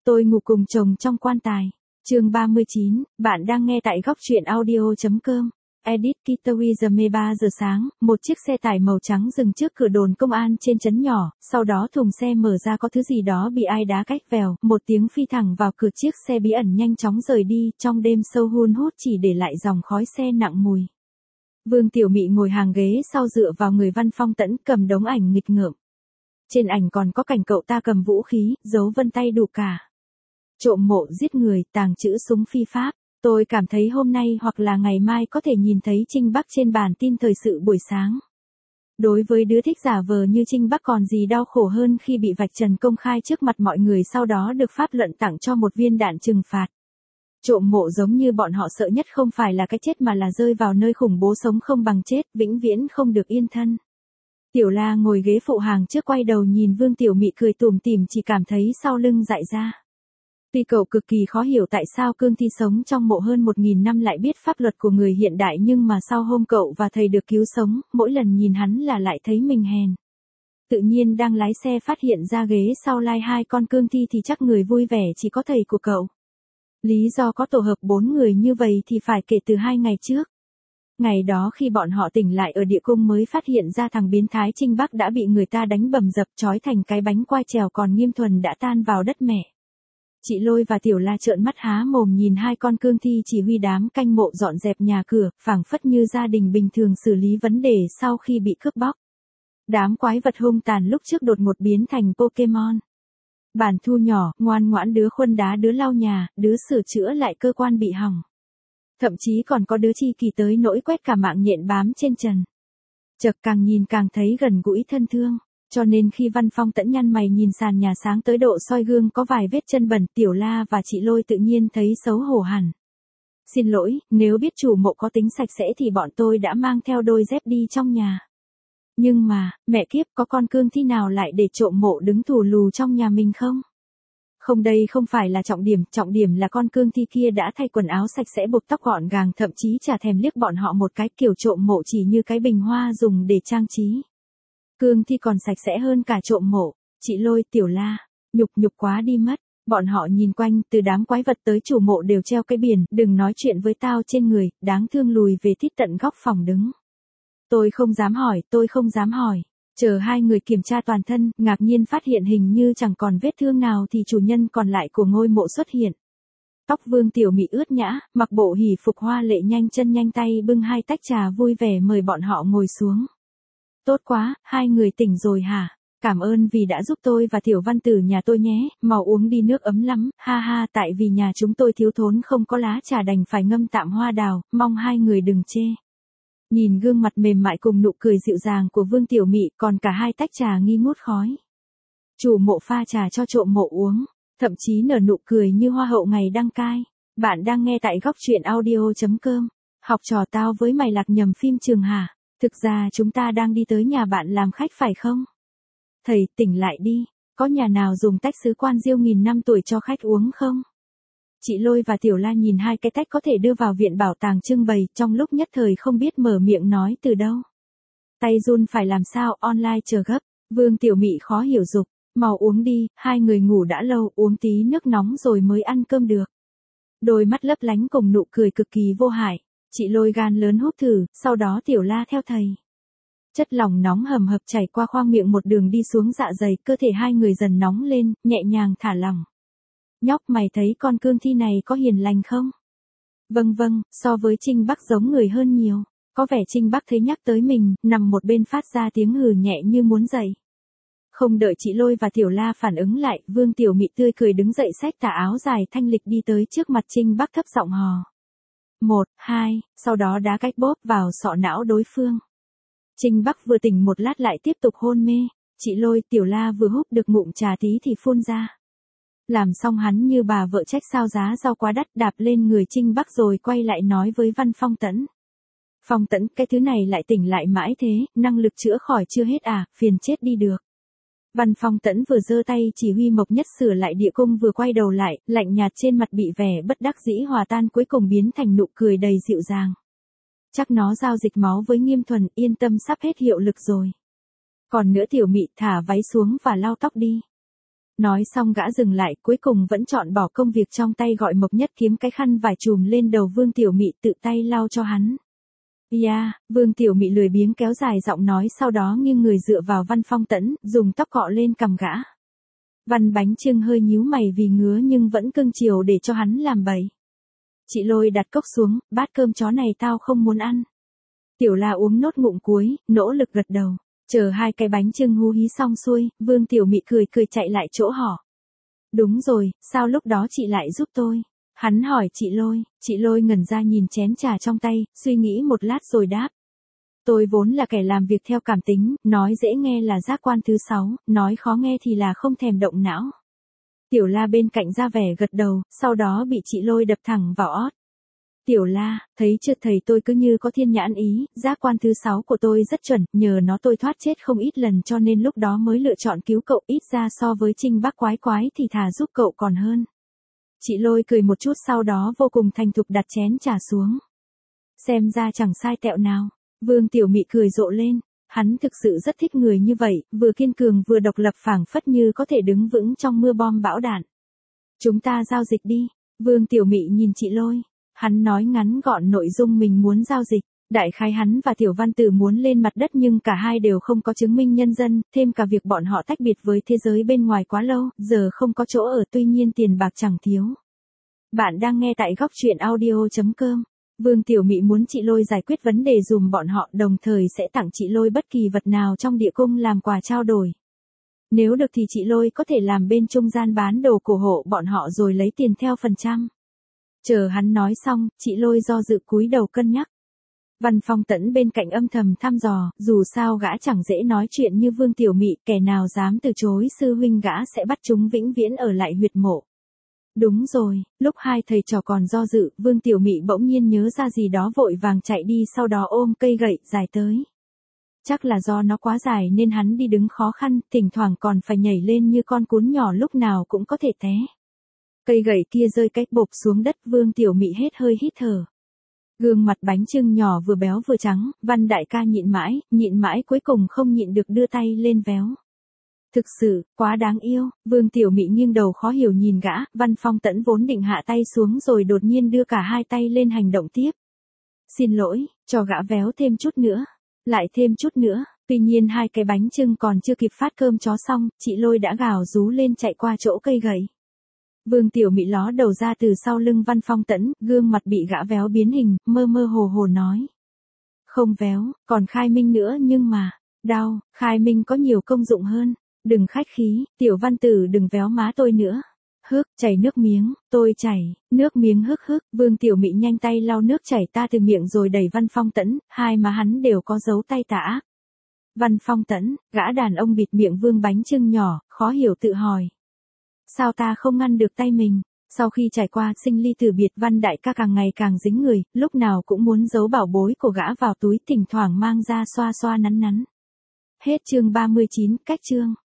Tôi ngủ cùng chồng trong quan tài. Chương 39, bạn đang nghe tại góc truyện audio.com. Edit Kittery 3 giờ sáng, một chiếc xe tải màu trắng dừng trước cửa đồn công an trên trấn nhỏ, sau đó thùng xe mở ra có thứ gì đó bị ai đá cách vèo, một tiếng phi thẳng vào cửa chiếc xe bí ẩn nhanh chóng rời đi, trong đêm sâu hun hút chỉ để lại dòng khói xe nặng mùi. Vương Tiểu Mị ngồi hàng ghế sau dựa vào người Văn Phong Tẫn cầm đống ảnh nghịch ngợm. Trên ảnh còn có cảnh cậu ta cầm vũ khí, dấu vân tay đủ cả. Trộm mộ giết người, tàng trữ súng phi pháp. Tôi cảm thấy hôm nay hoặc là ngày mai có thể nhìn thấy Trinh Bắc trên bản tin thời sự buổi sáng. Đối với đứa thích giả vờ như Trinh Bắc còn gì đau khổ hơn khi bị vạch trần công khai trước mặt mọi người sau đó được pháp luận tặng cho một viên đạn trừng phạt. Trộm mộ giống như bọn họ sợ nhất không phải là cái chết mà là rơi vào nơi khủng bố sống không bằng chết, vĩnh viễn không được yên thân. Tiểu La ngồi ghế phụ hàng trước quay đầu nhìn Vương Tiểu Mị cười tủm tỉm chỉ cảm thấy sau lưng dại ra. Tuy cậu cực kỳ khó hiểu tại sao Cương Thi sống trong mộ hơn 1.000 năm lại biết pháp luật của người hiện đại nhưng mà sau hôm cậu và thầy được cứu sống, mỗi lần nhìn hắn là lại thấy mình hèn. Tự nhiên đang lái xe phát hiện ra ghế sau lai hai con Cương Thi thì chắc người vui vẻ chỉ có thầy của cậu. Lý do có tổ hợp 4 người như vậy thì phải kể từ 2 ngày trước. Ngày đó khi bọn họ tỉnh lại ở địa cung mới phát hiện ra thằng biến thái Trinh Bắc đã bị người ta đánh bầm dập trói thành cái bánh quai trèo còn Nghiêm Thuần đã tan vào đất mẹ. Chị Lôi và Tiểu La trợn mắt há mồm nhìn hai con Cương Thi chỉ huy đám canh mộ dọn dẹp nhà cửa, phảng phất như gia đình bình thường xử lý vấn đề sau khi bị cướp bóc. Đám quái vật hung tàn lúc trước đột ngột biến thành Pokemon. Bản Thu nhỏ, ngoan ngoãn đứa khuân đá đứa lau nhà, đứa sửa chữa lại cơ quan bị hỏng. Thậm chí còn có đứa chi kỳ tới nỗi quét cả mạng nhện bám trên trần. Chợt càng nhìn càng thấy gần gũi thân thương. Cho nên khi Văn Phong Tẫn nhăn mày nhìn sàn nhà sáng tới độ soi gương có vài vết chân bẩn, Tiểu La và chị Lôi tự nhiên thấy xấu hổ hẳn. Xin lỗi, nếu biết chủ mộ có tính sạch sẽ thì bọn tôi đã mang theo đôi dép đi trong nhà. Nhưng mà, mẹ kiếp có con Cương Thi nào lại để trộm mộ đứng thù lù trong nhà mình không? Không, đây không phải là trọng điểm là con Cương Thi kia đã thay quần áo sạch sẽ buộc tóc gọn gàng thậm chí chả thèm liếc bọn họ một cái, kiểu trộm mộ chỉ như cái bình hoa dùng để trang trí. Cương Thi còn sạch sẽ hơn cả trộm mộ, chị Lôi, Tiểu La, nhục quá đi mất. Bọn họ nhìn quanh, từ đám quái vật tới chủ mộ đều treo cái biển, đừng nói chuyện với tao trên người, đáng thương lùi về tít tận góc phòng đứng. Tôi không dám hỏi. Chờ hai người kiểm tra toàn thân, ngạc nhiên phát hiện hình như chẳng còn vết thương nào thì chủ nhân còn lại của ngôi mộ xuất hiện. Tóc Vương Tiểu Mị ướt nhã, mặc bộ hỉ phục hoa lệ nhanh chân nhanh tay bưng 2 tách trà vui vẻ mời bọn họ ngồi xuống. Tốt quá, hai người tỉnh rồi hả? Cảm ơn vì đã giúp tôi và Tiểu Văn Tử nhà tôi nhé, mau uống đi nước ấm lắm, ha ha, tại vì nhà chúng tôi thiếu thốn không có lá trà đành phải ngâm tạm hoa đào, mong hai người đừng chê. Nhìn gương mặt mềm mại cùng nụ cười dịu dàng của Vương Tiểu Mị còn cả 2 tách trà nghi ngút khói. Chủ mộ pha trà cho trộm mộ uống, thậm chí nở nụ cười như hoa hậu ngày đăng cai. Bạn đang nghe tại góc truyện audio.com. Học trò tao với mày lạc nhầm phim trường hả? Thực ra chúng ta đang đi tới nhà bạn làm khách phải không? Thầy, tỉnh lại đi, có nhà nào dùng tách sứ quan diêu nghìn năm tuổi cho khách uống không? Chị Lôi và Tiểu La nhìn 2 cái tách có thể đưa vào viện bảo tàng trưng bày, trong lúc nhất thời không biết mở miệng nói từ đâu. Tay run phải làm sao, online chờ gấp. Vương Tiểu Mị khó hiểu dục, mau uống đi, hai người ngủ đã lâu, uống tí nước nóng rồi mới ăn cơm được. Đôi mắt lấp lánh cùng nụ cười cực kỳ vô hại. Chị Lôi gan lớn hút thử, sau đó Tiểu La theo thầy. Chất lỏng nóng hầm hập chảy qua khoang miệng một đường đi xuống dạ dày, cơ thể hai người dần nóng lên, nhẹ nhàng thả lỏng. Nhóc, mày thấy con Cương Thi này có hiền lành không? Vâng, so với Trinh Bắc giống người hơn nhiều. Có vẻ Trinh Bắc thấy nhắc tới mình, nằm một bên phát ra tiếng hừ nhẹ như muốn dậy. Không đợi chị Lôi và Tiểu La phản ứng lại, Vương Tiểu Mị tươi cười đứng dậy xách tà áo dài thanh lịch đi tới trước mặt Trinh Bắc thấp giọng hò. 1, 2, sau đó đá cách bóp vào sọ não đối phương. Trinh Bắc vừa tỉnh một lát lại tiếp tục hôn mê, chị Lôi, Tiểu La vừa húp được ngụm trà tí thì phun ra. Làm xong hắn như bà vợ trách sao giá rau quá đắt đạp lên người Trinh Bắc rồi quay lại nói với Văn Phong Tẫn. Phong Tẫn, cái thứ này lại tỉnh lại mãi thế, năng lực chữa khỏi chưa hết à, phiền chết đi được. Văn Phong Tẫn vừa giơ tay chỉ huy Mộc Nhất sửa lại địa cung vừa quay đầu lại, lạnh nhạt trên mặt bị vẻ bất đắc dĩ hòa tan cuối cùng biến thành nụ cười đầy dịu dàng. Chắc nó giao dịch máu với Nghiêm Thuần, yên tâm sắp hết hiệu lực rồi. Còn nữa Tiểu Mị, thả váy xuống và lau tóc đi. Nói xong gã dừng lại, cuối cùng vẫn chọn bỏ công việc trong tay gọi Mộc Nhất Kiếm cái khăn vải trùm lên đầu Vương Tiểu Mị tự tay lau cho hắn. Vương Tiểu Mị lười biếng kéo dài giọng nói, sau đó nghiêng người dựa vào Văn Phong Tẫn, dùng tóc cọ lên cằm gã. Văn Bánh Trưng hơi nhíu mày vì ngứa nhưng vẫn cưng chiều để cho hắn làm bậy. Chị Lôi đặt cốc xuống, bát cơm chó này tao không muốn ăn. Tiểu La uống nốt ngụm cuối, nỗ lực gật đầu. Chờ hai cái bánh trưng hú hí xong xuôi, Vương Tiểu Mị cười cười chạy lại chỗ họ. Đúng rồi, sao lúc đó chị lại giúp tôi? Hắn hỏi chị Lôi ngẩn ra nhìn chén trà trong tay, suy nghĩ một lát rồi đáp. Tôi vốn là kẻ làm việc theo cảm tính, nói dễ nghe là giác quan thứ 6, nói khó nghe thì là không thèm động não. Tiểu La bên cạnh ra vẻ gật đầu, sau đó bị chị Lôi đập thẳng vào ót. Tiểu La, thấy chưa thầy tôi cứ như có thiên nhãn ý, giác quan thứ 6 của tôi rất chuẩn, nhờ nó tôi thoát chết không ít lần cho nên lúc đó mới lựa chọn cứu cậu, ít ra so với Trinh Bác Quái Quái thì thà giúp cậu còn hơn. Chị Lôi cười một chút sau đó vô cùng thành thục đặt chén trà xuống. Xem ra chẳng sai tẹo nào. Vương Tiểu Mị cười rộ lên, hắn thực sự rất thích người như vậy, vừa kiên cường vừa độc lập phảng phất như có thể đứng vững trong mưa bom bão đạn. Chúng ta giao dịch đi. Vương Tiểu Mị nhìn chị Lôi. Hắn nói ngắn gọn nội dung mình muốn giao dịch. Đại khái hắn và Tiểu Văn Tử muốn lên mặt đất nhưng cả hai đều không có chứng minh nhân dân, thêm cả việc bọn họ tách biệt với thế giới bên ngoài quá lâu, giờ không có chỗ ở tuy nhiên tiền bạc chẳng thiếu. Bạn đang nghe tại góc truyện audio.com. Vương Tiểu Mị muốn chị Lôi giải quyết vấn đề dùm bọn họ, đồng thời sẽ tặng chị Lôi bất kỳ vật nào trong địa cung làm quà trao đổi. Nếu được thì chị Lôi có thể làm bên trung gian bán đồ cổ hộ bọn họ rồi lấy tiền theo phần trăm. Chờ hắn nói xong, chị Lôi do dự cúi đầu cân nhắc. Văn Phong Tẫn bên cạnh âm thầm thăm dò, dù sao gã chẳng dễ nói chuyện như Vương Tiểu Mị, kẻ nào dám từ chối sư huynh gã sẽ bắt chúng vĩnh viễn ở lại huyệt mộ. Đúng rồi, lúc hai thầy trò còn do dự, Vương Tiểu Mị bỗng nhiên nhớ ra gì đó vội vàng chạy đi sau đó ôm cây gậy dài tới. Chắc là do nó quá dài nên hắn đi đứng khó khăn, thỉnh thoảng còn phải nhảy lên như con cún nhỏ lúc nào cũng có thể té. Cây gậy kia rơi cách bộp xuống đất, Vương Tiểu Mị hết hơi hít thở. Gương mặt bánh trưng nhỏ vừa béo vừa trắng, Văn đại ca nhịn mãi cuối cùng không nhịn được đưa tay lên véo. Thực sự, quá đáng yêu, Vương Tiểu Mị nghiêng đầu khó hiểu nhìn gã, Văn Phong Tẫn vốn định hạ tay xuống rồi đột nhiên đưa cả hai tay lên hành động tiếp. Xin lỗi, cho gã véo thêm chút nữa, lại thêm chút nữa, tuy nhiên hai cái bánh trưng còn chưa kịp phát cơm chó xong, chị Lôi đã gào rú lên chạy qua chỗ cây gậy. Vương Tiểu Mị ló đầu ra từ sau lưng Văn Phong Tẫn, gương mặt bị gã véo biến hình, mơ mơ hồ hồ nói. Không véo, còn khai minh nữa nhưng mà, đau, khai minh có nhiều công dụng hơn. Đừng khách khí, Tiểu Văn Tử đừng véo má tôi nữa. Chảy nước miếng, tôi chảy, nước miếng Vương Tiểu Mị nhanh tay lau nước chảy ta từ miệng rồi đẩy Văn Phong Tẫn, hai má hắn đều có dấu tay tà ác. Văn Phong Tẫn, gã đàn ông bịt miệng Vương bánh trưng nhỏ, khó hiểu tự hỏi. Sao ta không ngăn được tay mình? Sau khi trải qua sinh ly tử biệt, Văn đại ca càng ngày càng dính người, lúc nào cũng muốn giấu bảo bối của gã vào túi, thỉnh thoảng mang ra xoa xoa nắn nắn. Hết chương 39, cách chương.